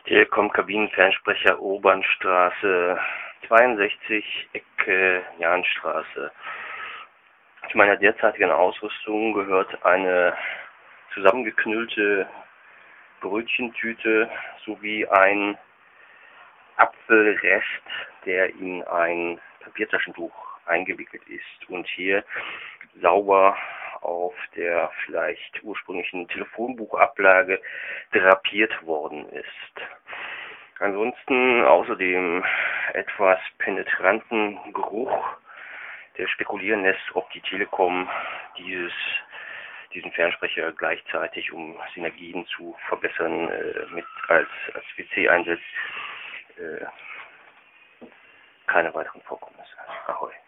Telekom-Kabinenfernsprecher Obernstraße 62, Ecke Jahnstraße. Zu meiner derzeitigen Ausrüstung gehört eine zusammengeknüllte Brötchentüte sowie ein Apfelrest, der in ein Papiertaschentuch eingewickelt ist und hier sauber auf der vielleicht ursprünglichen Telefonbuchablage drapiert worden ist. Ansonsten außer dem etwas penetranten Geruch, der spekulieren lässt, ob die Telekom diesen Fernsprecher gleichzeitig, um Synergien zu verbessern, mit als WC einsetzt. Keine weiteren Vorkommnisse. Ahoi.